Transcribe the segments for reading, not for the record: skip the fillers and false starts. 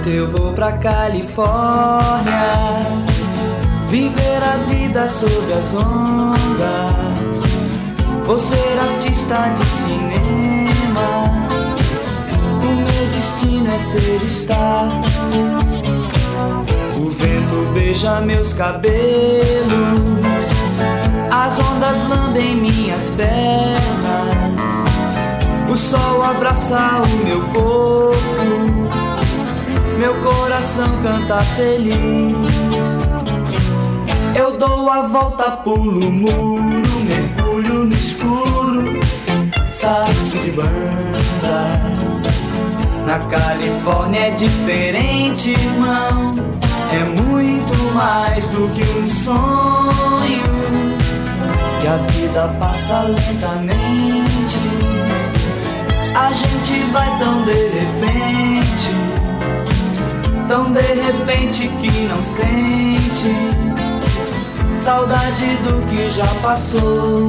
eu vou pra Califórnia, viver a vida sob as ondas. Vou ser artista de cinema, o meu destino é ser star. O vento beija meus cabelos, as ondas lambem minhas pernas, o sol abraça o meu corpo, meu coração canta feliz. Eu dou a volta, pulo o muro, mergulho no escuro, salto de banda. Na Califórnia é diferente, irmão, é muito mais do que um sonho. E a vida passa lentamente, a gente vai tão de repente que não sente saudade do que já passou.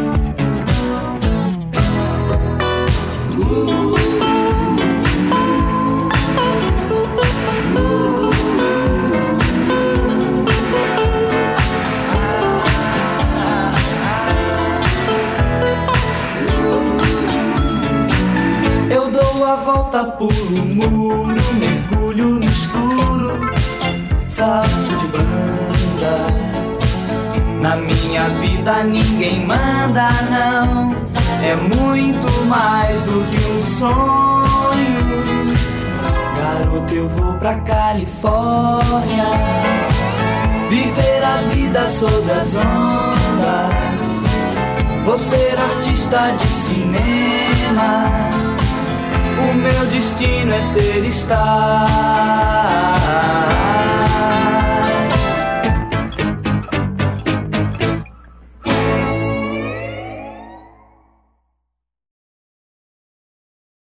Eu dou a volta, pulo o muro, mergulho no escuro, salto de banda. Na minha vida ninguém manda, não, é muito mais do que um sonho. Garoto, eu vou pra Califórnia, viver a vida sob as ondas. Vou ser artista de cinema, o meu destino é ser star.